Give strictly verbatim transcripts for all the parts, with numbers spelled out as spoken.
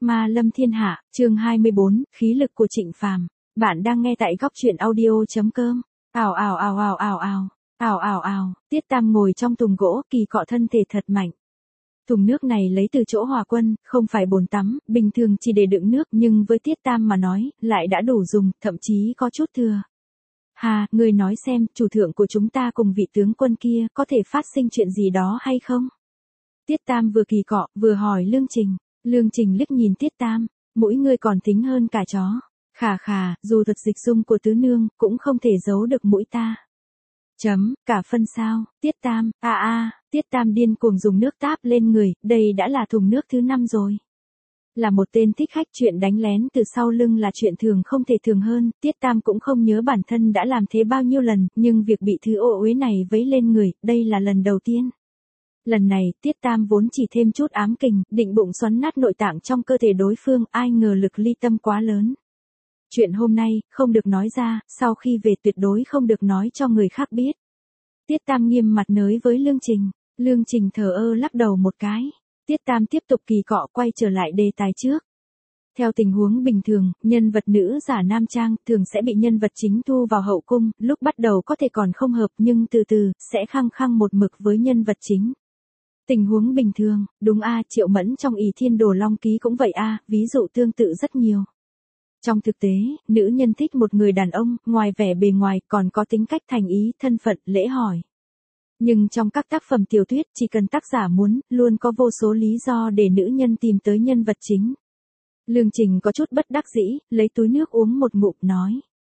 Ma lâm thiên hạ, chương hai mươi bốn, khí lực của Trịnh Phàm. Bạn đang nghe tại góc truyện audio.com. Ào ào ào ào ào ào, ào ào ào, Tiết Tam ngồi trong thùng gỗ, kỳ cọ thân thể thật mạnh. Thùng nước này lấy từ chỗ Hòa Quân, không phải bồn tắm, bình thường chỉ để đựng nước, nhưng với Tiết Tam mà nói, lại đã đủ dùng, thậm chí có chút thừa. Hà, ngươi nói xem, chủ thượng của chúng ta cùng vị tướng quân kia, có thể phát sinh chuyện gì đó hay không? Tiết Tam vừa kỳ cọ, vừa hỏi Lương Trình. Lương Trình liếc nhìn Tiết Tam, mũi ngươi còn thính hơn cả chó. Khà khà, dù thật dịch dung của tứ nương, cũng không thể giấu được mũi ta. Chấm, cả phân sao, Tiết Tam, a à, a, à, Tiết Tam điên cuồng dùng nước táp lên người, đây đã là thùng nước thứ năm rồi. Là một tên thích khách, chuyện đánh lén từ sau lưng là chuyện thường không thể thường hơn, Tiết Tam cũng không nhớ bản thân đã làm thế bao nhiêu lần, nhưng việc bị thứ ô uế này vấy lên người, đây là lần đầu tiên. Lần này, Tiết Tam vốn chỉ thêm chút ám kình, định bụng xoắn nát nội tạng trong cơ thể đối phương, ai ngờ lực ly tâm quá lớn. Chuyện hôm nay, không được nói ra, sau khi về tuyệt đối không được nói cho người khác biết. Tiết Tam nghiêm mặt nới với Lương Trình. Lương Trình thờ ơ lắc đầu một cái. Tiết Tam tiếp tục kỳ cọ quay trở lại đề tài trước. Theo tình huống bình thường, nhân vật nữ giả nam trang thường sẽ bị nhân vật chính thu vào hậu cung, lúc bắt đầu có thể còn không hợp nhưng từ từ, sẽ khăng khăng một mực với nhân vật chính. Tình huống bình thường, đúng a, Triệu Mẫn trong Ỷ Thiên Đồ Long Ký cũng vậy a, ví dụ tương tự rất nhiều. Trong thực tế, nữ nhân thích một người đàn ông, ngoài vẻ bề ngoài còn có tính cách thành ý, thân phận, lễ hỏi. Nhưng trong các tác phẩm tiểu thuyết, chỉ cần tác giả muốn, luôn có vô số lý do để nữ nhân tìm tới nhân vật chính. Lương Trình có chút bất đắc dĩ, lấy túi nước uống một ngụm nói.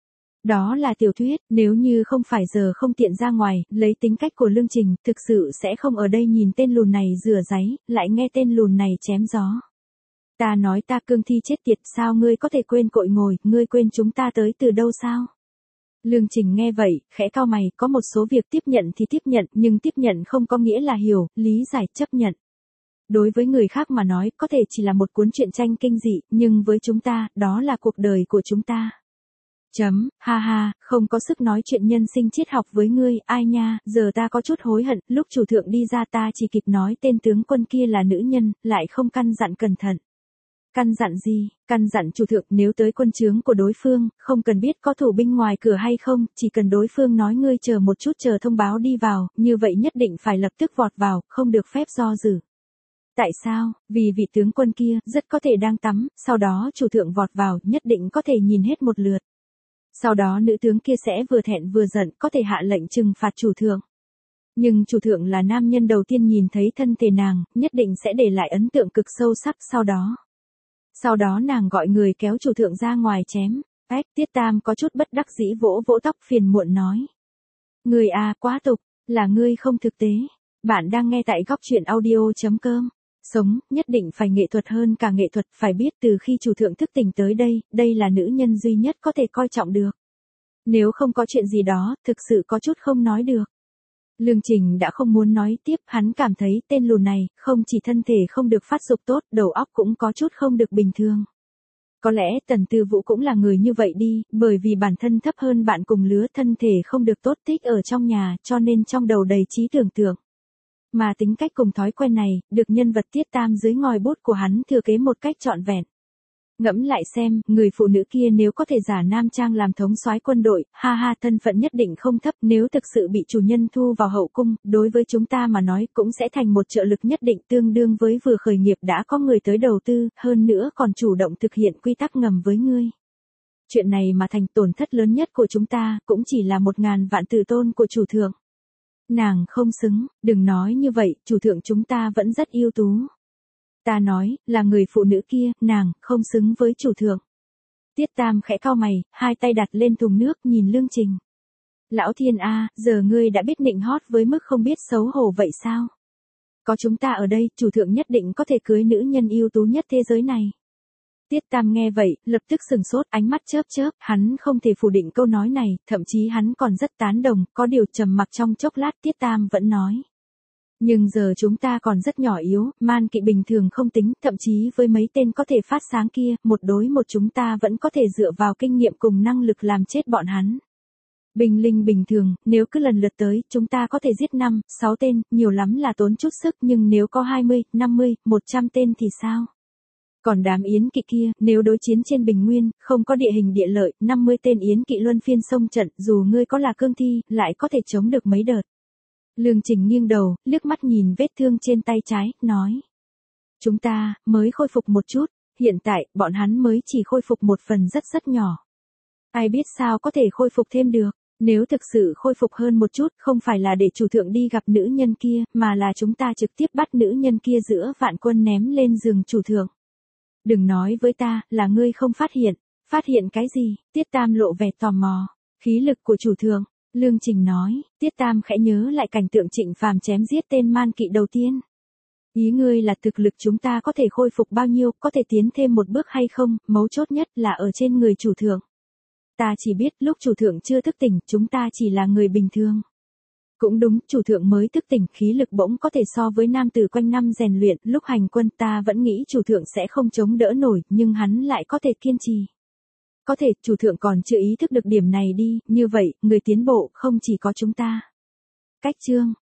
Đó là tiểu thuyết, nếu như không phải giờ không tiện ra ngoài, lấy tính cách của Lương Trình, thực sự sẽ không ở đây nhìn tên lùn này rửa ráy, lại nghe tên lùn này chém gió. Ta nói ta cương thi chết tiệt, sao ngươi có thể quên cội ngồi, ngươi quên chúng ta tới từ đâu sao? Lương Trình nghe vậy, khẽ cau mày, có một số việc tiếp nhận thì tiếp nhận, nhưng tiếp nhận không có nghĩa là hiểu, lý giải, chấp nhận. Đối với người khác mà nói, có thể chỉ là một cuốn truyện tranh kinh dị, nhưng với chúng ta, đó là cuộc đời của chúng ta. Chấm, ha ha, không có sức nói chuyện nhân sinh triết học với ngươi, ai nha, giờ ta có chút hối hận, lúc chủ thượng đi ra ta chỉ kịp nói tên tướng quân kia là nữ nhân, lại không căn dặn cẩn thận. Căn dặn gì? Căn dặn chủ thượng nếu tới quân trướng của đối phương, không cần biết có thủ binh ngoài cửa hay không, chỉ cần đối phương nói ngươi chờ một chút chờ thông báo đi vào, như vậy nhất định phải lập tức vọt vào, không được phép do dự. Tại sao? Vì vị tướng quân kia, rất có thể đang tắm, sau đó chủ thượng vọt vào, nhất định có thể nhìn hết một lượt. Sau đó nữ tướng kia sẽ vừa thẹn vừa giận, có thể hạ lệnh trừng phạt chủ thượng. Nhưng chủ thượng là nam nhân đầu tiên nhìn thấy thân thể nàng, nhất định sẽ để lại ấn tượng cực sâu sắc sau đó. Sau đó nàng gọi người kéo chủ thượng ra ngoài chém. Ách, Tiết Tam có chút bất đắc dĩ vỗ vỗ tóc phiền muộn nói. Người à, quá tục, là ngươi không thực tế. Bạn đang nghe tại góc truyện audio.com. Sống, nhất định phải nghệ thuật hơn cả nghệ thuật, phải biết từ khi chủ thượng thức tỉnh tới đây, đây là nữ nhân duy nhất có thể coi trọng được. Nếu không có chuyện gì đó, thực sự có chút không nói được. Lương Trình đã không muốn nói tiếp, hắn cảm thấy tên lùn này, không chỉ thân thể không được phát dục tốt, đầu óc cũng có chút không được bình thường. Có lẽ Tần Tư Vũ cũng là người như vậy đi, bởi vì bản thân thấp hơn bạn cùng lứa, thân thể không được tốt, thích ở trong nhà, cho nên trong đầu đầy trí tưởng tượng. Mà tính cách cùng thói quen này, được nhân vật Tiết Tam dưới ngòi bút của hắn thừa kế một cách trọn vẹn. Ngẫm lại xem, người phụ nữ kia nếu có thể giả nam trang làm thống soái quân đội, ha ha, thân phận nhất định không thấp, nếu thực sự bị chủ nhân thu vào hậu cung, đối với chúng ta mà nói cũng sẽ thành một trợ lực nhất định, tương đương với vừa khởi nghiệp đã có người tới đầu tư, hơn nữa còn chủ động thực hiện quy tắc ngầm với ngươi. Chuyện này mà thành tổn thất lớn nhất của chúng ta, cũng chỉ là một ngàn vạn tự tôn của chủ thượng. Nàng không xứng, đừng nói như vậy, chủ thượng chúng ta vẫn rất ưu tú. Ta nói, là người phụ nữ kia, nàng, không xứng với chủ thượng. Tiết Tam khẽ cau mày, hai tay đặt lên thùng nước, nhìn Lương Trình. Lão Thiên A, giờ ngươi đã biết nịnh hót với mức không biết xấu hổ vậy sao? Có chúng ta ở đây, chủ thượng nhất định có thể cưới nữ nhân ưu tú nhất thế giới này. Tiết Tam nghe vậy, lập tức sừng sốt, ánh mắt chớp chớp, hắn không thể phủ định câu nói này, thậm chí hắn còn rất tán đồng, có điều trầm mặc trong chốc lát Tiết Tam vẫn nói. Nhưng giờ chúng ta còn rất nhỏ yếu, man kỵ bình thường không tính, thậm chí với mấy tên có thể phát sáng kia, một đối một chúng ta vẫn có thể dựa vào kinh nghiệm cùng năng lực làm chết bọn hắn. Binh linh bình thường, nếu cứ lần lượt tới, chúng ta có thể giết năm, sáu tên, nhiều lắm là tốn chút sức, nhưng nếu có hai mươi, năm mươi, một trăm tên thì sao? Còn đám yến kỵ kia, nếu đối chiến trên bình nguyên, không có địa hình địa lợi, năm mươi tên yến kỵ luân phiên xông trận, dù ngươi có là cương thi, lại có thể chống được mấy đợt. Lương Trình nghiêng đầu, liếc mắt nhìn vết thương trên tay trái, nói. Chúng ta, mới khôi phục một chút, hiện tại, bọn hắn mới chỉ khôi phục một phần rất rất nhỏ. Ai biết sao có thể khôi phục thêm được, nếu thực sự khôi phục hơn một chút, không phải là để chủ thượng đi gặp nữ nhân kia, mà là chúng ta trực tiếp bắt nữ nhân kia giữa vạn quân ném lên giường chủ thượng. Đừng nói với ta, là ngươi không phát hiện. Phát hiện cái gì? Tiết Tam lộ vẻ tò mò. Khí lực của chủ thượng. Lương Trình nói, Tiết Tam khẽ nhớ lại cảnh tượng Trịnh Phàm chém giết tên man kỵ đầu tiên. Ý ngươi là thực lực chúng ta có thể khôi phục bao nhiêu, có thể tiến thêm một bước hay không, mấu chốt nhất là ở trên người chủ thượng. Ta chỉ biết lúc chủ thượng chưa thức tỉnh, chúng ta chỉ là người bình thường. Cũng đúng, chủ thượng mới thức tỉnh, khí lực bỗng có thể so với nam tử quanh năm rèn luyện, lúc hành quân ta vẫn nghĩ chủ thượng sẽ không chống đỡ nổi, nhưng hắn lại có thể kiên trì. Có thể, chủ thượng còn chưa ý thức được điểm này đi, như vậy, người tiến bộ không chỉ có chúng ta. Cách chương